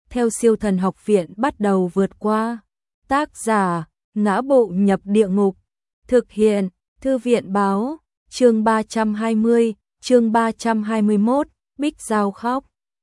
theo Siêu Thần Học Viện bắt đầu vượt qua. Tác giả: Ngã Bộ Nhập Địa Ngục. Thực hiện: Thư viện báo. Chương 320, chương 321, Bích Giao khóc.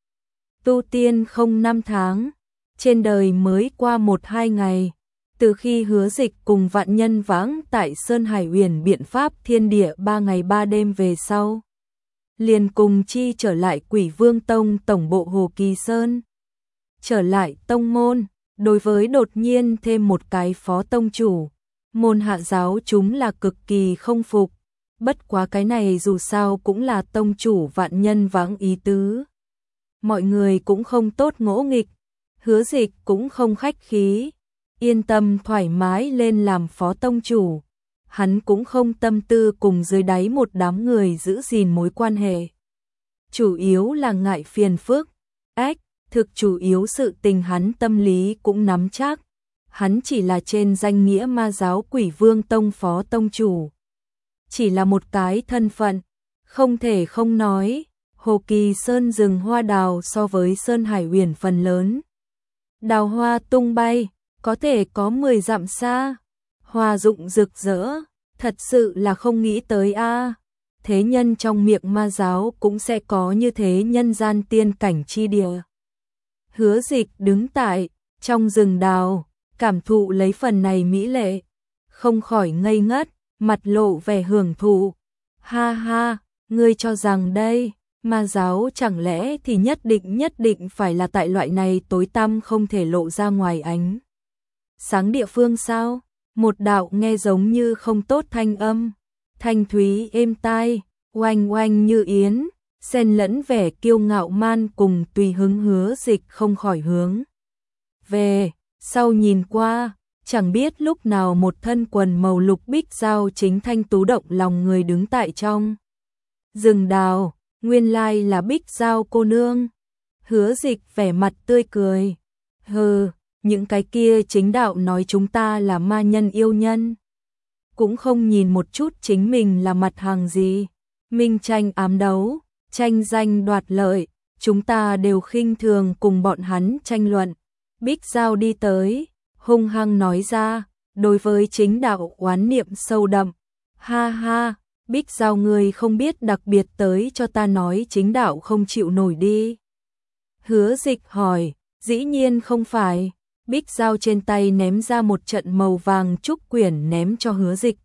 Tu tiên không 5 tháng, trên đời mới qua 1-2 ngày. Từ khi Hứa Dịch cùng vạn nhân vãng tại Sơn Hải Uyển biện pháp thiên địa 3 ngày 3 đêm về sau, liền cùng chi trở lại Quỷ Vương Tông tổng bộ Hồ Kỳ Sơn. Trở lại tông môn, đối với đột nhiên thêm một cái phó tông chủ, môn hạ giáo chúng là cực kỳ không phục. Bất quá cái này dù sao cũng là tông chủ vạn nhân vãng ý tứ. Mọi người cũng không tốt ngỗ nghịch, Hứa Dịch cũng không khách khí, yên tâm thoải mái lên làm phó tông chủ. Hắn cũng không tâm tư cùng dưới đáy một đám người giữ gìn mối quan hệ. Chủ yếu là ngại phiền phức, thực chủ yếu sự tình hắn tâm lý cũng nắm chắc. Hắn chỉ là trên danh nghĩa ma giáo Quỷ Vương Tông phó tông chủ. Chỉ là một cái thân phận, không thể không nói, Hồ Kỳ Sơn rừng hoa đào so với Sơn Hải Uyển phần lớn. Đào hoa tung bay, có thể có 10 dặm xa, hoa rụng rực rỡ, thật sự là không nghĩ tới a. Thế nhân trong miệng ma giáo cũng sẽ có như thế nhân gian tiên cảnh chi địa. Hứa Dịch đứng tại trong rừng đào, cảm thụ lấy phần này mỹ lệ, không khỏi ngây ngất, mặt lộ vẻ hưởng thụ. Ha ha, ngươi cho rằng đây, ma giáo chẳng lẽ thì nhất định phải là tại loại này tối tăm không thể lộ ra ngoài ánh sáng địa phương sao? Một đạo nghe giống như không tốt thanh âm, thanh thúy êm tai, oanh oanh như yến, xen lẫn vẻ kiêu ngạo man cùng tùy hứng. Hứa Dịch không khỏi hướng về sau nhìn qua, chẳng biết lúc nào một thân quần màu lục bích giao chính thanh tú động lòng người đứng tại trong rừng đào, nguyên lai là Bích Giao cô nương. Hứa Dịch vẻ mặt tươi cười, hừ, những cái kia chính đạo nói chúng ta là ma nhân yêu nhân, cũng không nhìn một chút chính mình là mặt hàng gì, minh tranh ám đấu, tranh danh đoạt lợi, chúng ta đều khinh thường cùng bọn hắn tranh luận. Bích Giao đi tới, hung hăng nói ra, đối với chính đạo oán niệm sâu đậm. Ha ha, Bích Giao người không biết đặc biệt tới cho ta nói chính đạo không chịu nổi đi. Hứa Dịch hỏi, dĩ nhiên không phải. Bích Giao trên tay ném ra một trận màu vàng trúc quyển ném cho Hứa Dịch.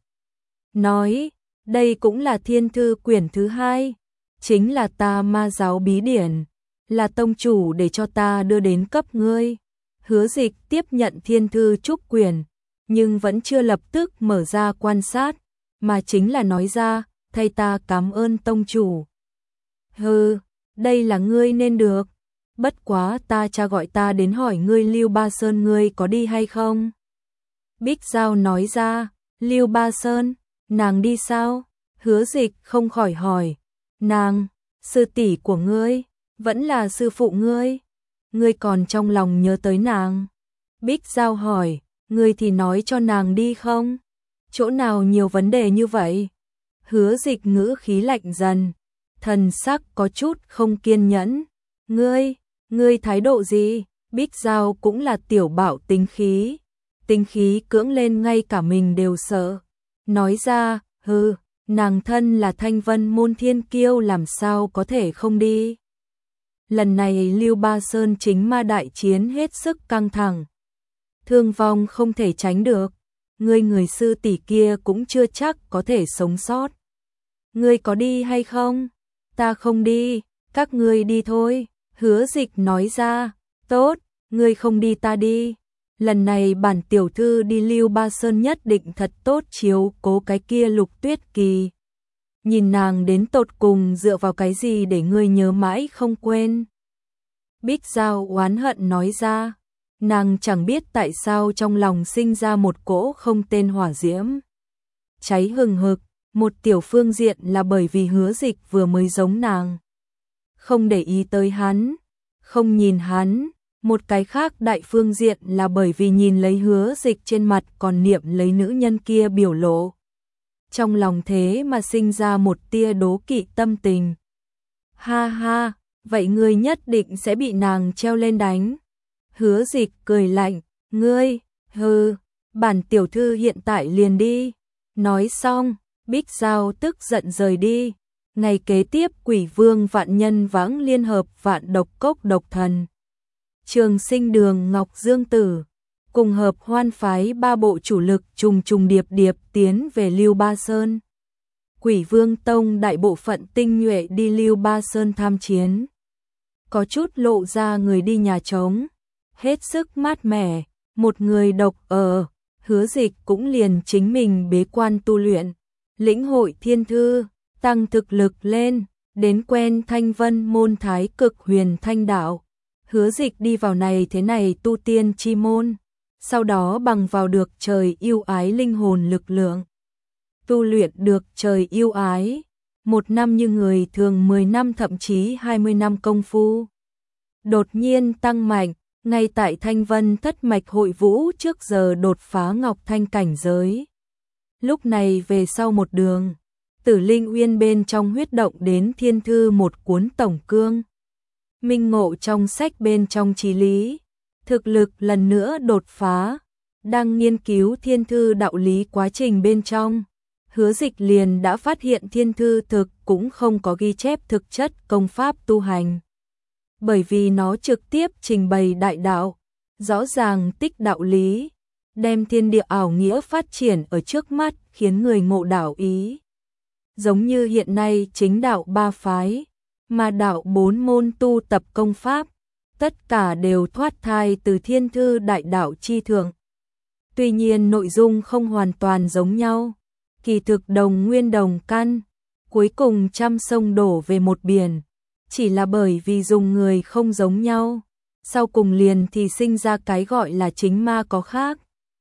Nói, đây cũng là thiên thư quyển thứ 2, chính là ta ma giáo bí điển, là tông chủ để cho ta đưa đến cấp ngươi. Hứa Dịch tiếp nhận thiên thư trúc quyển, nhưng vẫn chưa lập tức mở ra quan sát, mà chính là nói ra, thay ta cảm ơn tông chủ. Hừ, đây là ngươi nên được. Bất quá ta cha gọi ta đến hỏi ngươi Lưu Ba Sơn ngươi có đi hay không? Bích Giao nói ra, Lưu Ba Sơn, nàng đi sao? Hứa Dịch không khỏi hỏi, nàng, sư tỷ của ngươi, vẫn là sư phụ ngươi? Ngươi còn trong lòng nhớ tới nàng? Bích Giao hỏi, ngươi thì nói cho nàng đi không? Chỗ nào nhiều vấn đề như vậy? Hứa Dịch ngữ khí lạnh dần, thần sắc có chút không kiên nhẫn. Ngươi thái độ gì? Bích Giao cũng là tiểu bảo tính khí cưỡng lên ngay cả mình đều sợ. Nói ra, hừ, nàng thân là Thanh Vân môn thiên kiêu làm sao có thể không đi. Lần này Lưu Ba Sơn chính ma đại chiến hết sức căng thẳng, thương vong không thể tránh được, người sư tỷ kia cũng chưa chắc có thể sống sót. Ngươi có đi hay không? Ta không đi, các ngươi đi thôi. Hứa Dịch nói ra, tốt, ngươi không đi ta đi. Lần này bản tiểu thư đi Lưu Ba Sơn nhất định thật tốt chiếu cố cái kia Lục Tuyết Kỳ. Nhìn nàng đến tột cùng dựa vào cái gì để ngươi nhớ mãi không quên. Bích Giao oán hận nói ra, nàng chẳng biết tại sao trong lòng sinh ra một cỗ không tên hỏa diễm. Cháy hừng hực, một tiểu phương diện là bởi vì Hứa Dịch vừa mới giống nàng. Không để ý tới hắn, không nhìn hắn, một cái khác đại phương diện là bởi vì nhìn lấy Hứa Dịch trên mặt còn niệm lấy nữ nhân kia biểu lộ. Trong lòng thế mà sinh ra một tia đố kỵ tâm tình. Ha ha, vậy ngươi nhất định sẽ bị nàng treo lên đánh. Hứa Dịch cười lạnh, ngươi, hừ, bản tiểu thư hiện tại liền đi. Nói xong, Bích Giao tức giận rời đi. Ngày kế tiếp Quỷ Vương Vạn Nhân Vãng liên hợp Vạn Độc Cốc độc thần, Trường Sinh Đường Ngọc Dương Tử, cùng hợp hoan phái ba bộ chủ lực trùng trùng điệp điệp tiến về Lưu Ba Sơn. Quỷ Vương Tông đại bộ phận tinh nhuệ đi Lưu Ba Sơn tham chiến. Có chút lộ ra người đi nhà trống, hết sức mát mẻ, một người độc ở, Hứa Dịch cũng liền chính mình bế quan tu luyện, lĩnh hội thiên thư, tăng thực lực lên, đến quen Thanh Vân môn Thái Cực Huyền Thanh đạo. Hứa Dịch đi vào này thế này tu tiên chi môn, sau đó bằng vào được trời yêu ái linh hồn lực lượng, tu luyện được trời yêu ái, 1 năm như người thường 10 năm thậm chí 20 năm công phu. Đột nhiên tăng mạnh, ngay tại Thanh Vân thất mạch hội vũ trước giờ đột phá Ngọc Thanh cảnh giới. Lúc này về sau một đường, Tử Linh Uyên bên trong huyết động đến thiên thư một cuốn tổng cương. Minh ngộ trong sách bên trong chí lý, thực lực lần nữa đột phá, đang nghiên cứu thiên thư đạo lý quá trình bên trong. Hứa Dịch liền đã phát hiện thiên thư thực cũng không có ghi chép thực chất công pháp tu hành. Bởi vì nó trực tiếp trình bày đại đạo, rõ ràng tích đạo lý, đem thiên địa ảo nghĩa phát triển ở trước mắt khiến người ngộ đạo ý. Giống như hiện nay chính đạo 3 phái, mà đạo 4 môn tu tập công pháp, tất cả đều thoát thai từ thiên thư đại đạo chi thượng. Tuy nhiên nội dung không hoàn toàn giống nhau, kỳ thực đồng nguyên đồng căn, cuối cùng trăm sông đổ về một biển, chỉ là bởi vì dùng người không giống nhau, sau cùng liền thì sinh ra cái gọi là chính ma có khác.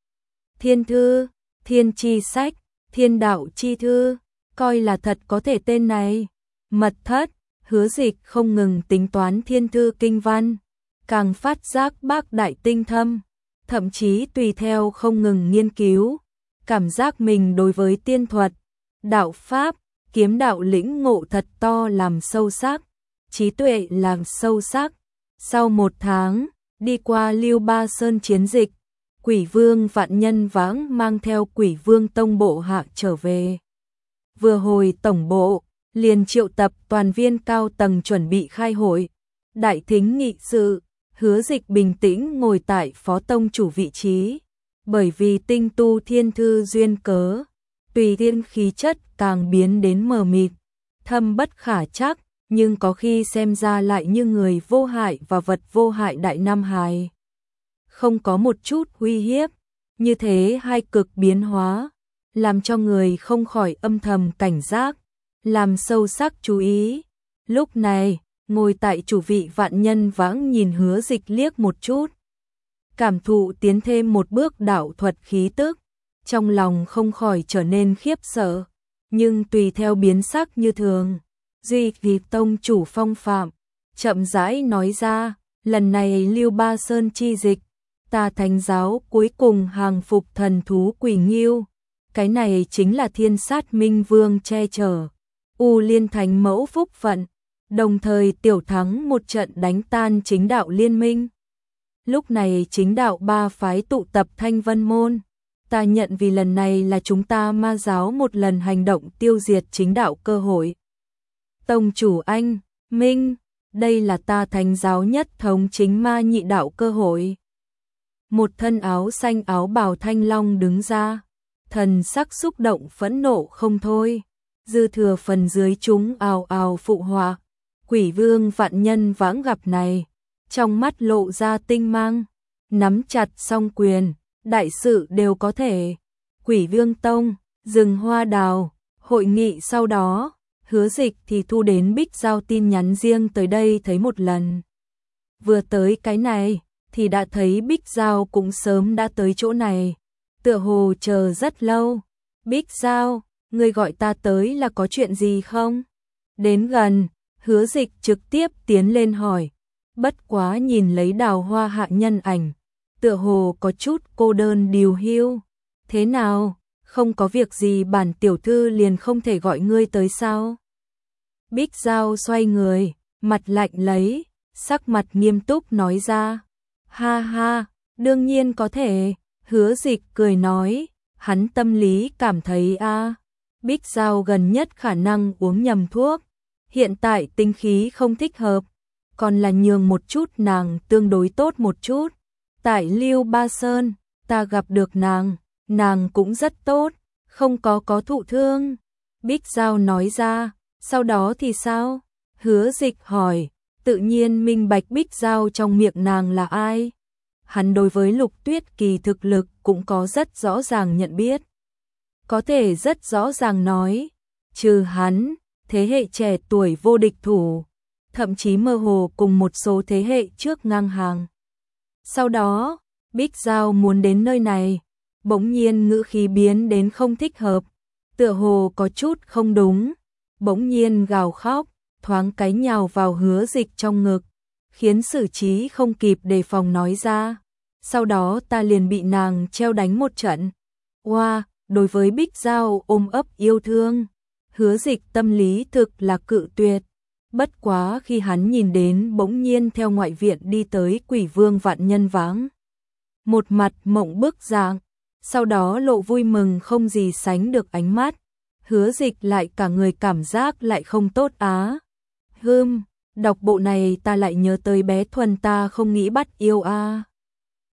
Thiên thư, thiên chi sách, thiên đạo chi thư, coi là thật có thể tên này. Mật thất, Hứa Dịch không ngừng tính toán thiên thư kinh văn, càng phát giác bác đại tinh thâm, thậm chí tùy theo không ngừng nghiên cứu, cảm giác mình đối với tiên thuật, đạo pháp, kiếm đạo lĩnh ngộ thật to làm sâu sắc, trí tuệ làm sâu sắc. Sau 1 tháng, đi qua Lưu Ba Sơn chiến dịch, Quỷ Vương Vạn Nhân Vãng mang theo Quỷ Vương Tông bộ hạ trở về. Vừa hồi tổng bộ, liền triệu tập toàn viên cao tầng chuẩn bị khai hội. Đại thính nghị sự, Hứa Dịch bình tĩnh ngồi tại phó tông chủ vị trí. Bởi vì tinh tu thiên thư duyên cớ, tùy thiên khí chất càng biến đến mờ mịt, thâm bất khả chắc, nhưng có khi xem ra lại như người vô hại và vật vô hại đại nam hài. Không có một chút uy hiếp, như thế hai cực biến hóa, làm cho người không khỏi âm thầm cảnh giác, làm sâu sắc chú ý. Lúc này, ngồi tại chủ vị Vạn Nhân Vãng nhìn Hứa Dịch liếc một chút, cảm thụ tiến thêm một bước đạo thuật khí tức, trong lòng không khỏi trở nên khiếp sợ, nhưng tùy theo biến sắc như thường. Duy vì tông chủ phong phạm, chậm rãi nói ra, lần này Lưu Ba Sơn chi dịch, ta thánh giáo cuối cùng hàng phục thần thú Quỷ Nghiêu, cái này chính là Thiên Sát Minh Vương che chở, U Liên Thánh Mẫu phúc phận, đồng thời tiểu thắng một trận đánh tan chính đạo liên minh. Lúc này chính đạo 3 phái tụ tập Thanh Vân môn, ta nhận vì lần này là chúng ta ma giáo một lần hành động tiêu diệt chính đạo cơ hội. Tông chủ anh, Minh, đây là ta thánh giáo nhất thống chính ma nhị đạo cơ hội. Một thân áo xanh áo bào thanh long đứng ra, thần sắc xúc động phẫn nộ không thôi, dư thừa phần dưới chúng ào ào phụ họa. Quỷ Vương Vạn Nhân Vãng gặp này, trong mắt lộ ra tinh mang, nắm chặt song quyền, đại sự đều có thể. Quỷ Vương Tông, rừng hoa đào, hội nghị sau đó, Hứa Dịch thì thu đến Bích Giao tin nhắn riêng tới đây thấy một lần. Vừa tới cái này, thì đã thấy Bích Giao cũng sớm đã tới chỗ này, tựa hồ chờ rất lâu. Bích Giao, ngươi gọi ta tới là có chuyện gì không? Đến gần, Hứa Dịch trực tiếp tiến lên hỏi, bất quá nhìn lấy Đào Hoa hạ nhân ảnh, tựa hồ có chút cô đơn điều hiu. Thế nào, không có việc gì bản tiểu thư liền không thể gọi ngươi tới sao? Bích Giao xoay người, mặt lạnh lấy, sắc mặt nghiêm túc nói ra, Ha ha, đương nhiên có thể, Hứa Dịch cười nói, hắn tâm lý cảm thấy Bích Giao gần nhất khả năng uống nhầm thuốc, hiện tại tinh khí không thích hợp, còn là nhường một chút nàng tương đối tốt một chút. Tại Lưu Ba Sơn, ta gặp được nàng cũng rất tốt, không có thụ thương. Bích Giao nói ra, sau đó thì sao? Hứa Dịch hỏi, tự nhiên minh bạch Bích Giao trong miệng nàng là ai. Hắn đối với Lục Tuyết Kỳ thực lực cũng có rất rõ ràng nhận biết. Có thể rất rõ ràng nói, trừ hắn, thế hệ trẻ tuổi vô địch thủ, thậm chí mơ hồ cùng một số thế hệ trước ngang hàng. Sau đó, Bích Giao muốn đến nơi này, bỗng nhiên ngữ khí biến đến không thích hợp, tựa hồ có chút không đúng, bỗng nhiên gào khóc, thoáng cái nhào vào Hứa Dịch trong ngực, khiến Sử Trí không kịp đề phòng nói ra. Sau đó ta liền bị nàng treo đánh một trận. Wow, đối với Bích Giao ôm ấp yêu thương, Hứa Dịch tâm lý thực là cự tuyệt. Bất quá khi hắn nhìn đến bỗng nhiên theo ngoại viện đi tới Quỷ Vương Vạn Nhân Vãng, một mặt mộng bức dạng, sau đó lộ vui mừng không gì sánh được ánh mắt, Hứa Dịch lại cả người cảm giác lại không tốt á. Đọc bộ này ta lại nhớ tới bé Thuần ta không nghĩ bắt yêu